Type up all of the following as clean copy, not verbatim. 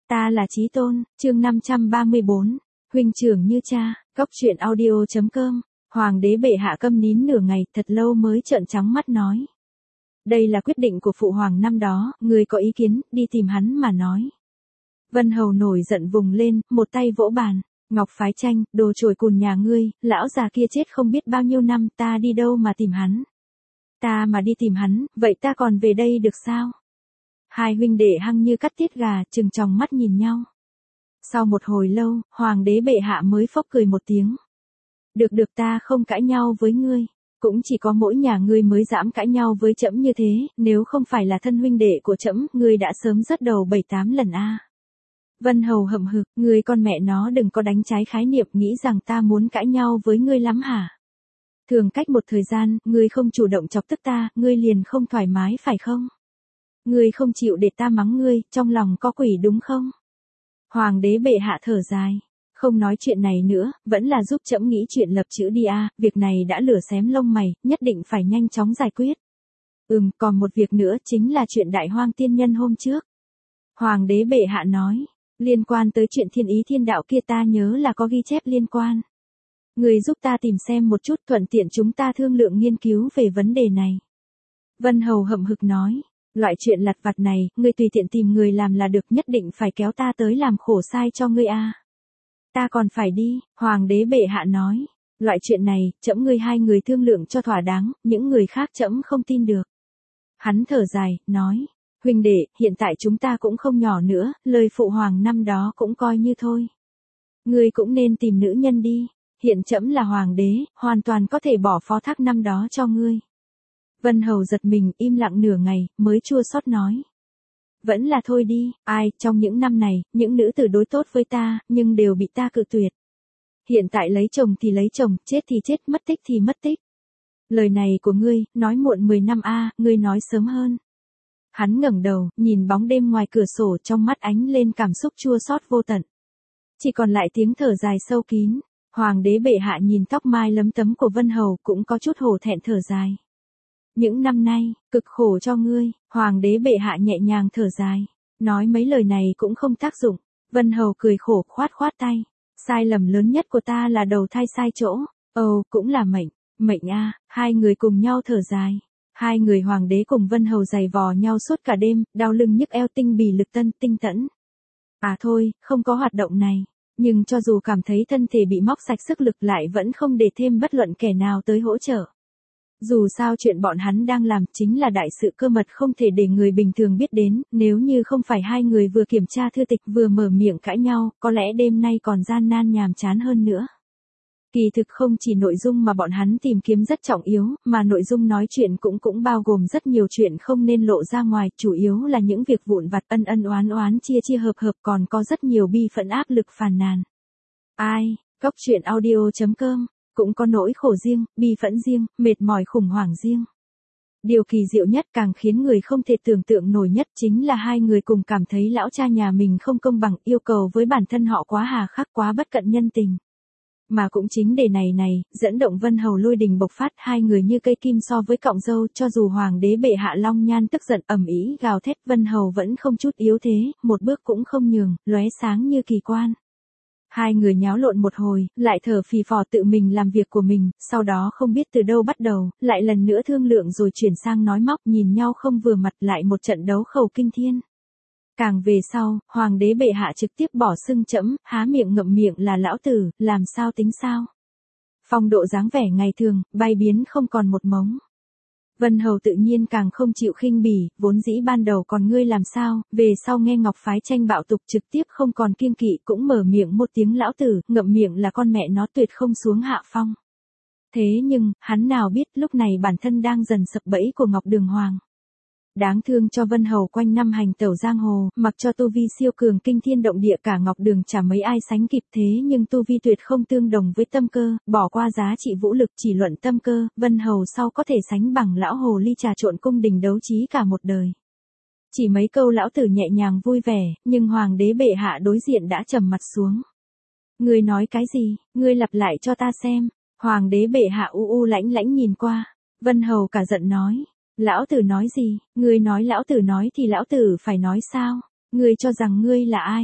Ta là Chí Tôn, chương 534, huynh trưởng như cha, Cóc truyện audio.com. Hoàng đế bệ hạ câm nín nửa ngày, thật lâu mới trợn trắng mắt nói. Đây là quyết định của phụ hoàng năm đó, người có ý kiến, đi tìm hắn mà nói. Vân Hầu nổi giận vùng lên, một tay vỗ bàn. Ngọc Phái Tranh, đồ chổi cùn nhà ngươi, lão già kia chết không biết bao nhiêu năm, ta đi đâu mà tìm hắn. Ta mà đi tìm hắn, vậy ta còn về đây được sao? Hai huynh đệ hăng như cắt tiết gà, trừng tròng mắt nhìn nhau. Sau một hồi lâu, hoàng đế bệ hạ mới phốc cười một tiếng. Được ta không cãi nhau với ngươi. Cũng chỉ có mỗi nhà ngươi mới dám cãi nhau với trẫm như thế, nếu không phải là thân huynh đệ của trẫm, ngươi đã sớm rớt đầu 7-8 lần a. Vân Hầu hậm hực, ngươi con mẹ nó đừng có đánh trái khái niệm nghĩ rằng ta muốn cãi nhau với ngươi lắm hả? Thường cách một thời gian, ngươi không chủ động chọc tức ta, ngươi liền không thoải mái phải không? Ngươi không chịu để ta mắng ngươi, trong lòng có quỷ đúng không? Hoàng đế bệ hạ thở dài. Không nói chuyện này nữa, vẫn là giúp trẫm nghĩ chuyện lập chữ đi a, việc này đã lửa xém lông mày, nhất định phải nhanh chóng giải quyết. Còn một việc nữa chính là chuyện đại hoang tiên nhân hôm trước. Hoàng đế bệ hạ nói, liên quan tới chuyện thiên ý thiên đạo kia ta nhớ là có ghi chép liên quan. Người giúp ta tìm xem một chút, thuận tiện chúng ta thương lượng nghiên cứu về vấn đề này. Vân Hầu hậm hực nói, loại chuyện lặt vặt này, ngươi tùy tiện tìm người làm là được, nhất định phải kéo ta tới làm khổ sai cho ngươi a. Ta còn phải đi, hoàng đế bệ hạ nói, loại chuyện này, trẫm ngươi hai người thương lượng cho thỏa đáng, những người khác trẫm không tin được. Hắn thở dài, nói, huynh đệ, hiện tại chúng ta cũng không nhỏ nữa, lời phụ hoàng năm đó cũng coi như thôi. Ngươi cũng nên tìm nữ nhân đi, hiện trẫm là hoàng đế, hoàn toàn có thể bỏ phó thác năm đó cho ngươi. Vân Hầu giật mình, im lặng nửa ngày, mới chua xót nói. Vẫn là thôi đi, ai, trong những năm này, những nữ tử đối tốt với ta, nhưng đều bị ta cự tuyệt. Hiện tại lấy chồng thì lấy chồng, chết thì chết, mất tích thì mất tích. Lời này của ngươi, nói muộn 10 năm a, ngươi nói sớm hơn. Hắn ngẩng đầu, nhìn bóng đêm ngoài cửa sổ, trong mắt ánh lên cảm xúc chua xót vô tận. Chỉ còn lại tiếng thở dài sâu kín. Hoàng đế bệ hạ nhìn tóc mai lấm tấm của Vân Hầu, cũng có chút hổ thẹn thở dài. Những năm nay, cực khổ cho ngươi, hoàng đế bệ hạ nhẹ nhàng thở dài. Nói mấy lời này cũng không tác dụng. Vân Hầu cười khổ khoát tay. Sai lầm lớn nhất của ta là đầu thai sai chỗ. Cũng là mệnh a. Hai người cùng nhau thở dài. Hai người hoàng đế cùng Vân Hầu giày vò nhau suốt cả đêm, đau lưng nhức eo tinh bì lực tân tinh tẫn. À thôi, không có hoạt động này. Nhưng cho dù cảm thấy thân thể bị móc sạch sức lực lại vẫn không để thêm bất luận kẻ nào tới hỗ trợ. Dù sao chuyện bọn hắn đang làm chính là đại sự cơ mật không thể để người bình thường biết đến, nếu như không phải hai người vừa kiểm tra thư tịch vừa mở miệng cãi nhau, có lẽ đêm nay còn gian nan nhàm chán hơn nữa. Kỳ thực không chỉ nội dung mà bọn hắn tìm kiếm rất trọng yếu, mà nội dung nói chuyện cũng bao gồm rất nhiều chuyện không nên lộ ra ngoài, chủ yếu là những việc vụn vặt ân oán chia hợp còn có rất nhiều bi phẫn áp lực phàn nàn. Ai, Cóc truyện audio.com, cũng có nỗi khổ riêng, bi phẫn riêng, mệt mỏi khủng hoảng riêng. Điều kỳ diệu nhất càng khiến người không thể tưởng tượng nổi nhất chính là hai người cùng cảm thấy lão cha nhà mình không công bằng, yêu cầu với bản thân họ quá hà khắc, quá bất cận nhân tình. Mà cũng chính đề này, dẫn động Vân Hầu lôi đình bộc phát, hai người như cây kim so với cọng dâu, cho dù hoàng đế bệ hạ long nhan tức giận ầm ĩ gào thét, Vân Hầu vẫn không chút yếu thế, một bước cũng không nhường, lóe sáng như kỳ quan. Hai người nháo lộn một hồi, lại thở phì phò tự mình làm việc của mình, sau đó không biết từ đâu bắt đầu, lại lần nữa thương lượng rồi chuyển sang nói móc, nhìn nhau không vừa mặt, lại một trận đấu khẩu kinh thiên. Càng về sau, hoàng đế bệ hạ trực tiếp bỏ xưng trẫm, há miệng ngậm miệng là lão tử, làm sao tính sao. Phong độ dáng vẻ ngày thường, bay biến không còn một mống. Vân Hầu tự nhiên càng không chịu khinh bỉ, vốn dĩ ban đầu còn ngươi làm sao, về sau nghe Ngọc Phái Tranh bạo tục trực tiếp không còn kiêng kỵ cũng mở miệng một tiếng lão tử, ngậm miệng là con mẹ nó tuyệt không xuống hạ phong. Thế nhưng, hắn nào biết lúc này bản thân đang dần sập bẫy của Ngọc Đường Hoàng. Đáng thương cho Vân Hầu quanh năm hành tẩu giang hồ, mặc cho tu vi siêu cường kinh thiên động địa cả Ngọc Đường chả mấy ai sánh kịp, thế nhưng tu vi tuyệt không tương đồng với tâm cơ, bỏ qua giá trị vũ lực chỉ luận tâm cơ, Vân Hầu sau có thể sánh bằng lão hồ ly trà trộn cung đình đấu trí cả một đời. Chỉ mấy câu lão tử nhẹ nhàng vui vẻ, nhưng hoàng đế bệ hạ đối diện đã trầm mặt xuống. Ngươi nói cái gì, ngươi lặp lại cho ta xem. Hoàng đế bệ hạ lãnh nhìn qua. Vân Hầu cả giận nói. Lão tử nói gì, ngươi nói lão tử nói thì lão tử phải nói sao? Ngươi cho rằng ngươi là ai?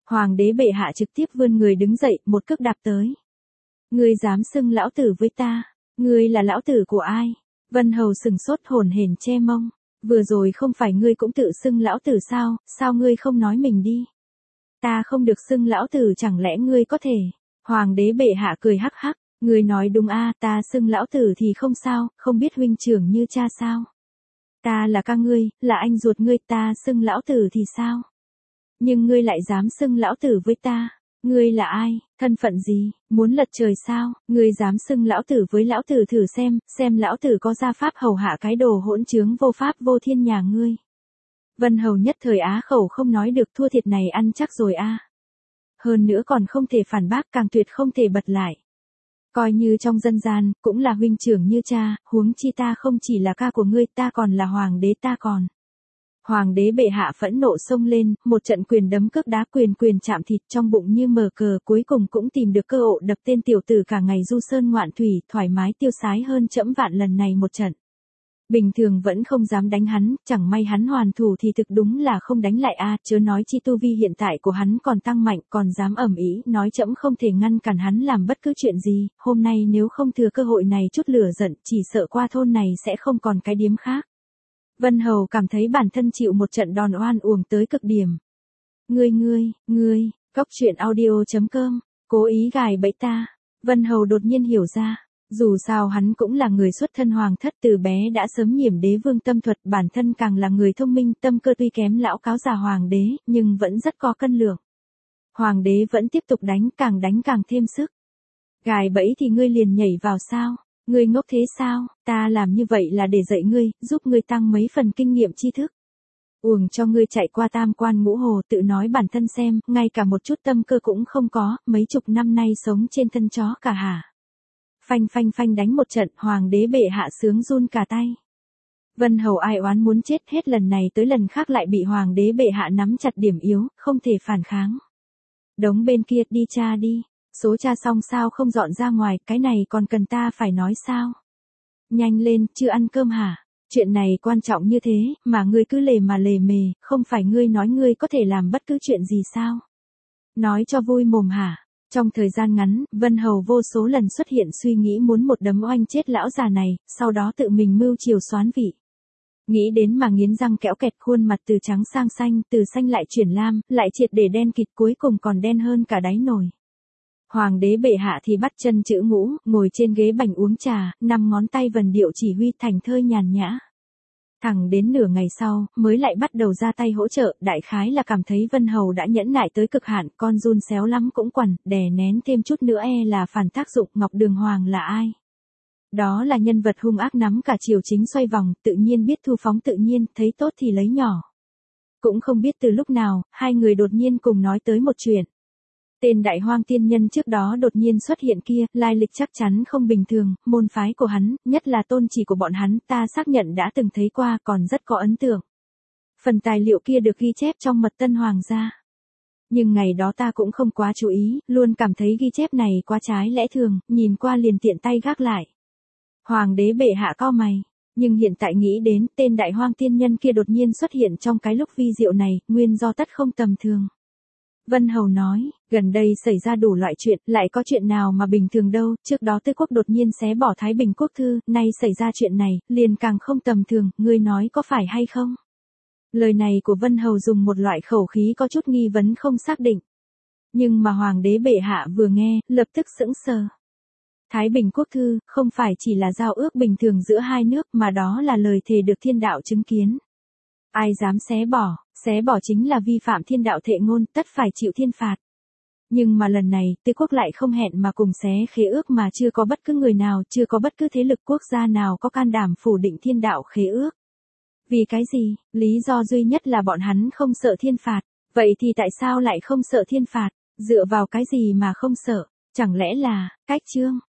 Hoàng đế bệ hạ trực tiếp vươn người đứng dậy, một cước đạp tới. Ngươi dám xưng lão tử với ta? Ngươi là lão tử của ai? Vân Hầu sừng sốt hồn hển che mông. Vừa rồi không phải ngươi cũng tự xưng lão tử sao, sao ngươi không nói mình đi? Ta không được xưng lão tử, chẳng lẽ ngươi có thể? Hoàng đế bệ hạ cười hắc hắc, ngươi nói đúng a, ta xưng lão tử thì không sao, không biết huynh trưởng như cha sao? Ta là ca ngươi, là anh ruột ngươi, ta xưng lão tử thì sao? Nhưng ngươi lại dám xưng lão tử với ta? Ngươi là ai, thân phận gì, muốn lật trời sao? Ngươi dám xưng lão tử với lão tử, thử xem lão tử có gia pháp hầu hạ cái đồ hỗn trướng vô pháp vô thiên nhà ngươi. Vân Hầu nhất thời á khẩu không nói được, thua thiệt này ăn chắc rồi a. Hơn nữa còn không thể phản bác, càng tuyệt không thể bật lại. Coi như trong dân gian, cũng là huynh trưởng như cha, huống chi ta không chỉ là ca của ngươi, ta còn là hoàng đế, ta còn. Hoàng đế bệ hạ phẫn nộ xông lên, một trận quyền đấm cước đá, quyền chạm thịt, trong bụng như mở cờ, cuối cùng cũng tìm được cơ ộ đập tên tiểu tử cả ngày du sơn ngoạn thủy, thoải mái tiêu sái hơn trẫm vạn lần này một trận. Bình thường vẫn không dám đánh hắn, chẳng may hắn hoàn thủ thì thực đúng là không đánh lại a, chớ nói chi tu vi hiện tại của hắn còn tăng mạnh, còn dám ầm ĩ nói trẫm không thể ngăn cản hắn làm bất cứ chuyện gì, hôm nay nếu không thừa cơ hội này chút lửa giận, chỉ sợ qua thôn này sẽ không còn cái điếm khác. Vân Hầu cảm thấy bản thân chịu một trận đòn oan uổng tới cực điểm. Ngươi, Cóc truyện audio.com, cố ý gài bẫy ta. Vân Hầu đột nhiên hiểu ra, dù sao hắn cũng là người xuất thân hoàng thất, từ bé đã sớm nhiễm đế vương tâm thuật, bản thân càng là người thông minh, tâm cơ tuy kém lão cáo già hoàng đế, nhưng vẫn rất có cân lượng. Hoàng đế vẫn tiếp tục đánh, càng thêm sức. Gài bẫy thì ngươi liền nhảy vào sao? Ngươi ngốc thế sao? Ta làm như vậy là để dạy ngươi, giúp ngươi tăng mấy phần kinh nghiệm tri thức. Uổng cho ngươi chạy qua tam quan ngũ hồ, tự nói bản thân xem, ngay cả một chút tâm cơ cũng không có, mấy chục năm nay sống trên thân chó cả hả? Phanh đánh một trận, hoàng đế bệ hạ sướng run cả tay. Vân Hầu ai oán muốn chết, hết lần này tới lần khác lại bị hoàng đế bệ hạ nắm chặt điểm yếu, không thể phản kháng. Đống bên kia, đi cha đi. Số cha xong sao không dọn ra ngoài, cái này còn cần ta phải nói sao? Nhanh lên, chưa ăn cơm hả? Chuyện này quan trọng như thế, mà ngươi cứ lề mề, không phải ngươi nói ngươi có thể làm bất cứ chuyện gì sao? Nói cho vui mồm hả? Trong thời gian ngắn, Vân Hầu vô số lần xuất hiện suy nghĩ muốn một đấm oanh chết lão già này, sau đó tự mình mưu chiều xoán vị. Nghĩ đến mà nghiến răng kẽo kẹt, khuôn mặt từ trắng sang xanh, từ xanh lại chuyển lam, lại triệt để đen kịt, cuối cùng còn đen hơn cả đáy nồi. Hoàng đế bệ hạ thì bắt chân chữ ngũ, ngồi trên ghế bành uống trà, 5 ngón tay vần điệu chỉ huy thành thơi nhàn nhã. Thẳng đến nửa ngày sau, mới lại bắt đầu ra tay hỗ trợ, đại khái là cảm thấy Vân Hầu đã nhẫn nại tới cực hạn, con run xéo lắm cũng quằn, đè nén thêm chút nữa là phản tác dụng. Ngọc Đường Hoàng là ai? Đó là nhân vật hung ác nắm cả triều chính xoay vòng, tự nhiên biết thu phóng tự nhiên, thấy tốt thì lấy nhỏ. Cũng không biết từ lúc nào, hai người đột nhiên cùng nói tới một chuyện. Tên Đại Hoang tiên nhân trước đó đột nhiên xuất hiện kia, lai lịch chắc chắn không bình thường, môn phái của hắn, nhất là tôn chỉ của bọn hắn, ta xác nhận đã từng thấy qua, còn rất có ấn tượng. Phần tài liệu kia được ghi chép trong mật tân hoàng gia. Nhưng ngày đó ta cũng không quá chú ý, luôn cảm thấy ghi chép này quá trái lẽ thường, nhìn qua liền tiện tay gác lại. Hoàng đế bệ hạ cau mày, nhưng hiện tại nghĩ đến tên Đại Hoang tiên nhân kia đột nhiên xuất hiện trong cái lúc vi diệu này, nguyên do tất không tầm thường. Vân Hầu nói, gần đây xảy ra đủ loại chuyện, lại có chuyện nào mà bình thường đâu, trước đó Tư Quốc đột nhiên xé bỏ Thái Bình Quốc thư, nay xảy ra chuyện này, liền càng không tầm thường, ngươi nói có phải hay không? Lời này của Vân Hầu dùng một loại khẩu khí có chút nghi vấn không xác định. Nhưng mà Hoàng đế bệ hạ vừa nghe, lập tức sững sờ. Thái Bình Quốc thư, không phải chỉ là giao ước bình thường giữa hai nước, mà đó là lời thề được thiên đạo chứng kiến. Ai dám xé bỏ chính là vi phạm thiên đạo thệ ngôn, tất phải chịu thiên phạt. Nhưng mà lần này, Tư Quốc lại không hẹn mà cùng xé khế ước, mà chưa có bất cứ người nào, chưa có bất cứ thế lực quốc gia nào có can đảm phủ định thiên đạo khế ước. Vì cái gì? Lý do duy nhất là bọn hắn không sợ thiên phạt. Vậy thì tại sao lại không sợ thiên phạt? Dựa vào cái gì mà không sợ? Chẳng lẽ là, cách chương?